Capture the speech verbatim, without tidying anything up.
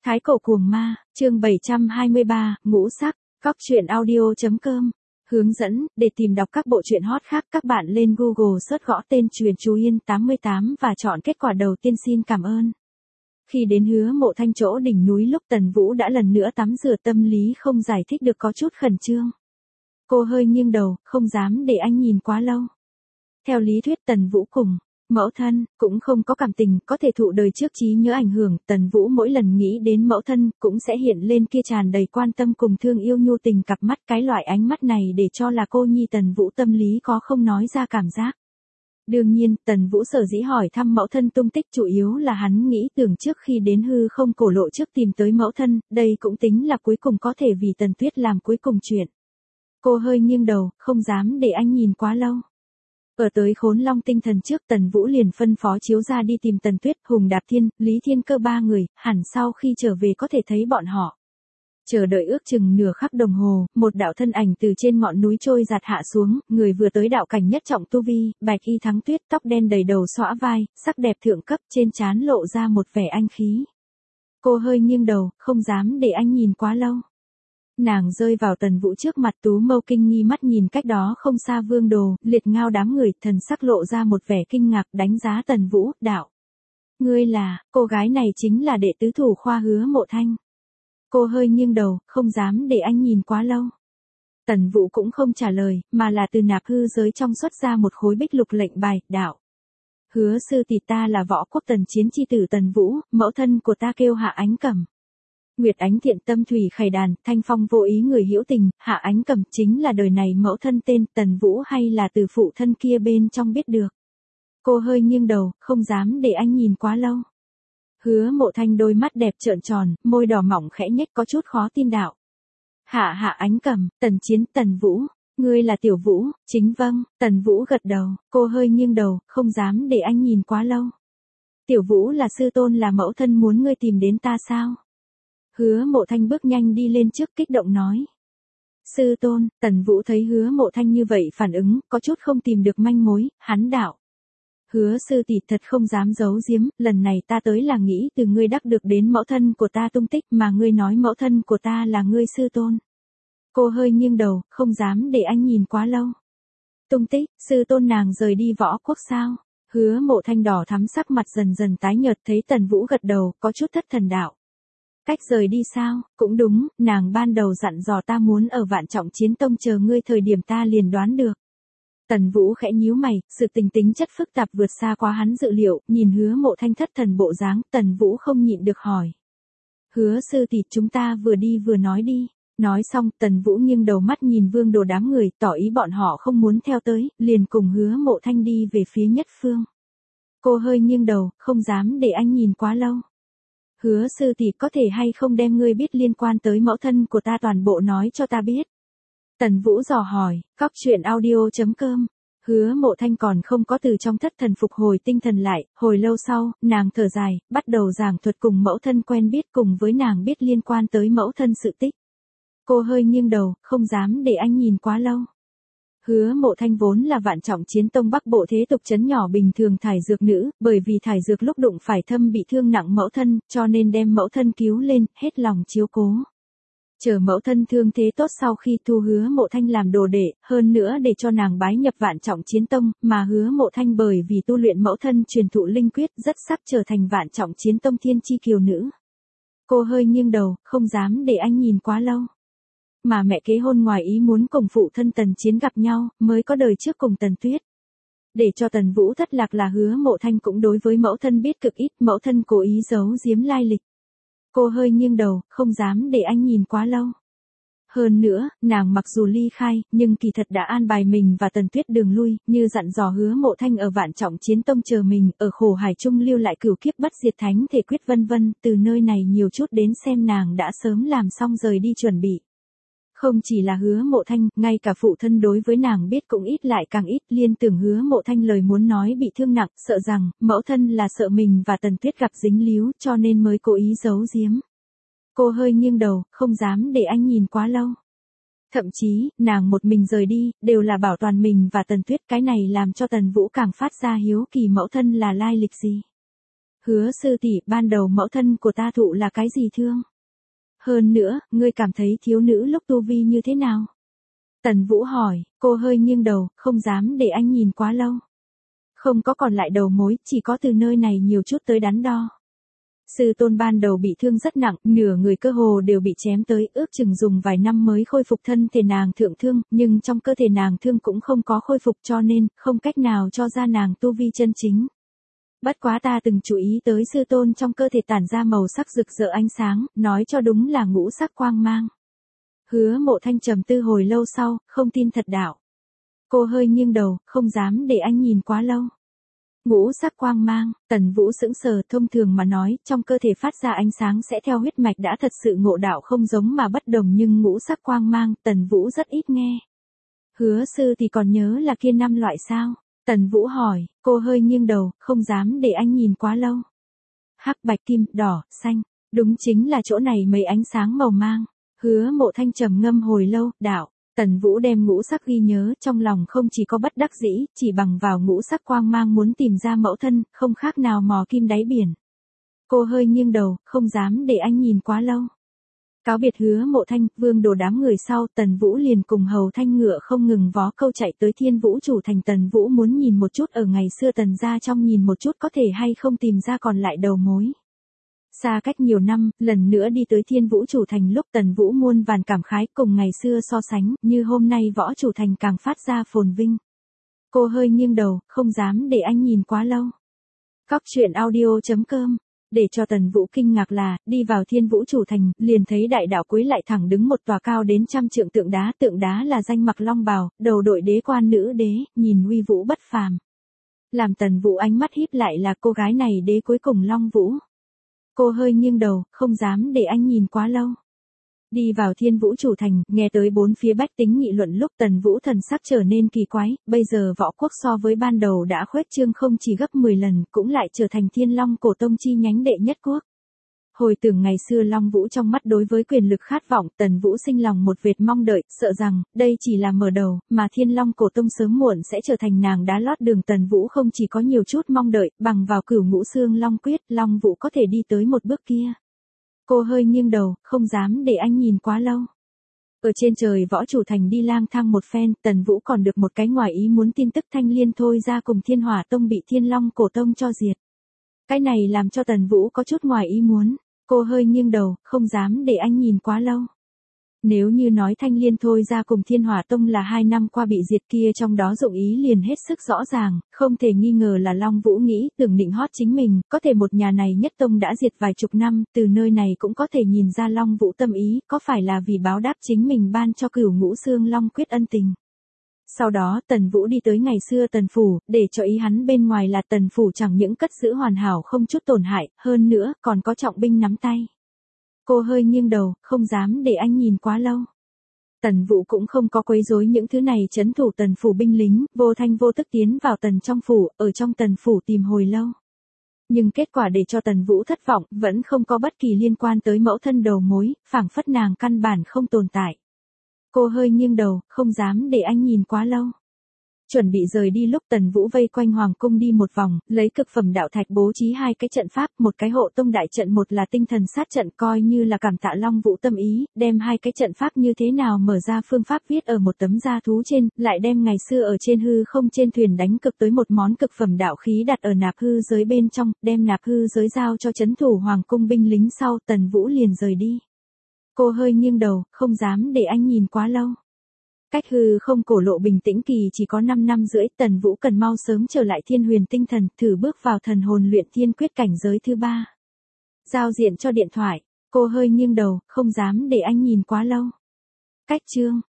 Thái cổ cuồng ma, chương bảy trăm hai mươi ba, ngũ sắc, góc truyện audio.com. Hướng dẫn, để tìm đọc các bộ truyện hot khác các bạn lên Google search gõ tên Truyện Chú Yên tám mươi tám và chọn kết quả đầu tiên. Xin cảm ơn. Khi đến Hứa Mộ Thanh chỗ đỉnh núi lúc Tần Vũ đã lần nữa tắm rửa, tâm lý không giải thích được có chút khẩn trương. Cô hơi nghiêng đầu, không dám để anh nhìn quá lâu. Theo lý thuyết Tần Vũ cùng mẫu thân cũng không có cảm tình, có thể thụ đời trước trí nhớ ảnh hưởng. Tần Vũ mỗi lần nghĩ đến mẫu thân cũng sẽ hiện lên kia tràn đầy quan tâm cùng thương yêu nhu tình cặp mắt, cái loại ánh mắt này để cho là cô nhi Tần Vũ tâm lý có không nói ra cảm giác. Đương nhiên, Tần Vũ sở dĩ hỏi thăm mẫu thân tung tích chủ yếu là hắn nghĩ tưởng trước khi đến hư không cổ lộ trước tìm tới mẫu thân, đây cũng tính là cuối cùng có thể vì Tần Tuyết làm cuối cùng chuyện. Cô hơi nghiêng đầu, không dám để anh nhìn quá lâu. Ở tới Khốn Long tinh thần trước, Tần Vũ liền phân phó chiếu ra đi tìm Tần Tuyết, Hùng Đạp Thiên, Lý Thiên Cơ ba người, hẳn sau khi trở về có thể thấy bọn họ. Chờ đợi ước chừng nửa khắc đồng hồ, một đạo thân ảnh từ trên ngọn núi trôi giạt hạ xuống, người vừa tới đạo cảnh nhất trọng tu vi, bạch y thắng tuyết, tóc đen đầy đầu xõa vai, sắc đẹp thượng cấp, trên trán lộ ra một vẻ anh khí. Cô hơi nghiêng đầu, không dám để anh nhìn quá lâu. Nàng rơi vào Tần Vũ trước mặt, tú mâu kinh nghi mắt nhìn cách đó không xa Vương Đồ, Liệt Ngao đám người, thần sắc lộ ra một vẻ kinh ngạc, đánh giá Tần Vũ, đạo. Ngươi là, cô gái này chính là đệ tứ thủ khoa Hứa Mộ Thanh. Cô hơi nghiêng đầu, không dám để anh nhìn quá lâu. Tần Vũ cũng không trả lời, mà là từ nạp hư giới trong xuất ra một khối bích lục lệnh bài, đạo. Hứa sư tỷ, ta là Võ Quốc Tần Chiến chi tử Tần Vũ, mẫu thân của ta kêu Hạ Ánh Cẩm. Nguyệt Ánh thiện tâm thủy khải đàn, thanh phong vô ý người hữu tình, Hạ Ánh Cẩm chính là đời này mẫu thân tên. Tần Vũ hay là từ phụ thân kia bên trong biết được. Cô hơi nghiêng đầu, không dám để anh nhìn quá lâu. Hứa Mộ Thanh đôi mắt đẹp trợn tròn, môi đỏ mỏng khẽ nhếch có chút khó tin đạo. Hạ Hạ Ánh Cẩm, Tần Chiến, Tần Vũ, ngươi là Tiểu Vũ, chính vâng. Tần Vũ gật đầu, cô hơi nghiêng đầu, không dám để anh nhìn quá lâu. Tiểu Vũ là sư tôn, là mẫu thân muốn ngươi tìm đến ta sao? Hứa Mộ Thanh bước nhanh đi lên trước, kích động nói. Sư tôn. Tần Vũ thấy Hứa Mộ Thanh như vậy phản ứng, có chút không tìm được manh mối, hắn đạo. Hứa sư tỷ, thật không dám giấu giếm, lần này ta tới là nghĩ từ ngươi đắc được đến mẫu thân của ta tung tích, mà ngươi nói mẫu thân của ta là ngươi sư tôn. Cô hơi nghiêng đầu, không dám để anh nhìn quá lâu. Tung tích, sư tôn nàng rời đi Võ Quốc sao? Hứa Mộ Thanh đỏ thắm sắc mặt dần dần tái nhợt, thấy Tần Vũ gật đầu, có chút thất thần đạo. Cách rời đi sao? Cũng đúng, nàng ban đầu dặn dò ta muốn ở Vạn Trọng Chiến Tông chờ ngươi, thời điểm ta liền đoán được. Tần Vũ khẽ nhíu mày, sự tình tính chất phức tạp vượt xa quá hắn dự liệu, nhìn Hứa Mộ Thanh thất thần bộ dáng, Tần Vũ không nhịn được hỏi. Hứa sư tỷ, chúng ta vừa đi vừa nói đi. Nói xong, Tần Vũ nghiêng đầu mắt nhìn Vương Đồ đám người, tỏ ý bọn họ không muốn theo tới, liền cùng Hứa Mộ Thanh đi về phía nhất phương. Cô hơi nghiêng đầu, không dám để anh nhìn quá lâu. Hứa sư tỷ, có thể hay không đem ngươi biết liên quan tới mẫu thân của ta toàn bộ nói cho ta biết? Tần Vũ dò hỏi, góc truyện audio.com. Hứa Mộ Thanh còn không có từ trong thất thần phục hồi tinh thần lại, hồi lâu sau, nàng thở dài, bắt đầu giảng thuật cùng mẫu thân quen biết cùng với nàng biết liên quan tới mẫu thân sự tích. Cô hơi nghiêng đầu, không dám để anh nhìn quá lâu. Hứa Mộ Thanh vốn là Vạn Trọng Chiến Tông Bắc Bộ thế tục trấn nhỏ bình thường thải dược nữ, bởi vì thải dược lúc đụng phải thâm bị thương nặng mẫu thân, cho nên đem mẫu thân cứu lên, hết lòng chiếu cố. Chờ mẫu thân thương thế tốt sau khi thu Hứa Mộ Thanh làm đồ đệ, hơn nữa để cho nàng bái nhập Vạn Trọng Chiến Tông, mà Hứa Mộ Thanh bởi vì tu luyện mẫu thân truyền thụ linh quyết rất sắc trở thành Vạn Trọng Chiến Tông thiên chi kiều nữ. Cô hơi nghiêng đầu, không dám để anh nhìn quá lâu. Mà mẹ kế hôn ngoài ý muốn cùng phụ thân Tần Chiến gặp nhau, mới có đời trước cùng Tần Tuyết. Để cho Tần Vũ thất lạc là Hứa Mộ Thanh cũng đối với mẫu thân biết cực ít, mẫu thân cố ý giấu giếm lai lịch. Cô hơi nghiêng đầu, không dám để anh nhìn quá lâu. Hơn nữa, nàng mặc dù ly khai, nhưng kỳ thật đã an bài mình và Tần Tuyết đường lui, như dặn dò Hứa Mộ Thanh ở Vạn Trọng Chiến Tông chờ mình, ở khổ hải trung lưu lại cửu kiếp bất diệt thánh thể quyết vân vân, từ nơi này nhiều chút đến xem nàng đã sớm làm xong rời đi chuẩn bị. Không chỉ là Hứa Mộ Thanh, ngay cả phụ thân đối với nàng biết cũng ít lại càng ít, liên tưởng Hứa Mộ Thanh lời muốn nói bị thương nặng, sợ rằng, mẫu thân là sợ mình và Tần Tuyết gặp dính líu, cho nên mới cố ý giấu giếm. Cô hơi nghiêng đầu, không dám để anh nhìn quá lâu. Thậm chí, nàng một mình rời đi, đều là bảo toàn mình và Tần Tuyết, cái này làm cho Tần Vũ càng phát ra hiếu kỳ mẫu thân là lai lịch gì. Hứa sư tỷ, ban đầu mẫu thân của ta thụ là cái gì thương? Hơn nữa, ngươi cảm thấy thiếu nữ lúc tu vi như thế nào? Tần Vũ hỏi, cô hơi nghiêng đầu, không dám để anh nhìn quá lâu. Không có còn lại đầu mối, chỉ có từ nơi này nhiều chút tới đắn đo. Sư tôn ban đầu bị thương rất nặng, nửa người cơ hồ đều bị chém tới, ước chừng dùng vài năm mới khôi phục thân thể nàng thượng thương, nhưng trong cơ thể nàng thương cũng không có khôi phục cho nên, không cách nào cho ra nàng tu vi chân chính. Bất quá ta từng chú ý tới sư tôn trong cơ thể tản ra màu sắc rực rỡ ánh sáng, nói cho đúng là ngũ sắc quang mang. Hứa Mộ Thanh trầm tư hồi lâu sau, không tin thật đạo. Cô hơi nghiêng đầu, không dám để anh nhìn quá lâu. Ngũ sắc quang mang, Tần Vũ sững sờ, thông thường mà nói, trong cơ thể phát ra ánh sáng sẽ theo huyết mạch đã thật sự ngộ đạo không giống mà bất đồng nhưng ngũ sắc quang mang, Tần Vũ rất ít nghe. Hứa sư thì còn nhớ là kia năm loại sao? Tần Vũ hỏi, cô hơi nghiêng đầu, không dám để anh nhìn quá lâu. Hắc, bạch, kim, đỏ, xanh, đúng chính là chỗ này mấy ánh sáng màu mang. Hứa Mộ Thanh trầm ngâm hồi lâu, đạo. Tần Vũ đem ngũ sắc ghi nhớ, trong lòng không chỉ có bất đắc dĩ, chỉ bằng vào ngũ sắc quang mang muốn tìm ra mẫu thân, không khác nào mò kim đáy biển. Cô hơi nghiêng đầu, không dám để anh nhìn quá lâu. Cáo biệt Hứa Mộ Thanh, vương đồ đám người sau, Tần Vũ liền cùng hầu thanh ngựa không ngừng vó câu chạy tới Thiên Vũ Chủ Thành. Tần Vũ muốn nhìn một chút ở ngày xưa Tần gia trong nhìn một chút có thể hay không tìm ra còn lại đầu mối. Xa cách nhiều năm, lần nữa đi tới Thiên Vũ Chủ Thành lúc Tần Vũ muôn vàn cảm khái cùng ngày xưa so sánh, như hôm nay Võ Chủ Thành càng phát ra phồn vinh. Cô hơi nghiêng đầu, không dám để anh nhìn quá lâu. Cóc truyện audio chấm com. Để cho Tần Vũ kinh ngạc là, đi vào Thiên Vũ Chủ Thành, liền thấy đại đạo cuối lại thẳng đứng một tòa cao đến trăm trượng tượng đá, tượng đá là danh mặc long bào, đầu đội đế quan nữ đế, nhìn uy vũ bất phàm. Làm Tần Vũ ánh mắt híp lại là cô gái này đế cuối cùng Long Vũ. Cô hơi nghiêng đầu, không dám để anh nhìn quá lâu. Đi vào Thiên Vũ Chủ Thành, nghe tới bốn phía bách tính nghị luận lúc Tần Vũ thần sắc trở nên kỳ quái, bây giờ võ quốc so với ban đầu đã khuếch trương không chỉ gấp mười lần, cũng lại trở thành Thiên Long Cổ Tông chi nhánh đệ nhất quốc. Hồi tưởng ngày xưa Long Vũ trong mắt đối với quyền lực khát vọng, Tần Vũ sinh lòng một vệt mong đợi, sợ rằng, đây chỉ là mở đầu, mà Thiên Long Cổ Tông sớm muộn sẽ trở thành nàng đá lót đường. Tần Vũ không chỉ có nhiều chút mong đợi, bằng vào Cửu Ngũ Xương Long Quyết, Long Vũ có thể đi tới một bước kia. Cô hơi nghiêng đầu, không dám để anh nhìn quá lâu. Ở trên trời Võ Chủ Thành đi lang thang một phen, Tần Vũ còn được một cái ngoài ý muốn tin tức Thanh Liên Thôi ra cùng Thiên Hỏa Tông bị Thiên Long Cổ Tông cho diệt. Cái này làm cho Tần Vũ có chút ngoài ý muốn. Cô hơi nghiêng đầu, không dám để anh nhìn quá lâu. Nếu như nói Thanh Liên Thôi ra cùng Thiên Hỏa Tông là hai năm qua bị diệt kia trong đó dụng ý liền hết sức rõ ràng, không thể nghi ngờ là Long Vũ nghĩ tưởng định hót chính mình, có thể một nhà này nhất tông đã diệt vài chục năm, từ nơi này cũng có thể nhìn ra Long Vũ tâm ý, có phải là vì báo đáp chính mình ban cho Cửu Ngũ Xương Long Quyết ân tình. Sau đó Tần Vũ đi tới ngày xưa Tần Phủ, để cho ý hắn bên ngoài là Tần Phủ chẳng những cất giữ hoàn hảo không chút tổn hại, hơn nữa còn có trọng binh nắm tay. Cô hơi nghiêng đầu, không dám để anh nhìn quá lâu. Tần Vũ cũng không có quấy rối những thứ này trấn thủ Tần Phủ binh lính, vô thanh vô tức tiến vào Tần trong phủ, ở trong Tần Phủ tìm hồi lâu. Nhưng kết quả để cho Tần Vũ thất vọng, vẫn không có bất kỳ liên quan tới mẫu thân đầu mối, phảng phất nàng căn bản không tồn tại. Cô hơi nghiêng đầu, không dám để anh nhìn quá lâu. Chuẩn bị rời đi lúc Tần Vũ vây quanh hoàng cung đi một vòng, lấy cực phẩm đạo thạch bố trí hai cái trận pháp, một cái hộ tông đại trận, một là tinh thần sát trận, coi như là cảm tạ Long Vũ tâm ý, đem hai cái trận pháp như thế nào mở ra phương pháp viết ở một tấm da thú trên, lại đem ngày xưa ở trên hư không trên thuyền đánh cực tới một món cực phẩm đạo khí đặt ở nạp hư giới bên trong, đem nạp hư giới giao cho trấn thủ hoàng cung binh lính sau, Tần Vũ liền rời đi. Cô hơi nghiêng đầu, không dám để anh nhìn quá lâu. Cách hư không cổ lộ bình tĩnh kỳ chỉ có năm năm rưỡi, Tần Vũ cần mau sớm trở lại Thiên Huyền Tinh Thần, thử bước vào thần hồn luyện thiên quyết cảnh giới thứ ba. Giao diện cho điện thoại, cô hơi nghiêng đầu, không dám để anh nhìn quá lâu. Cách chương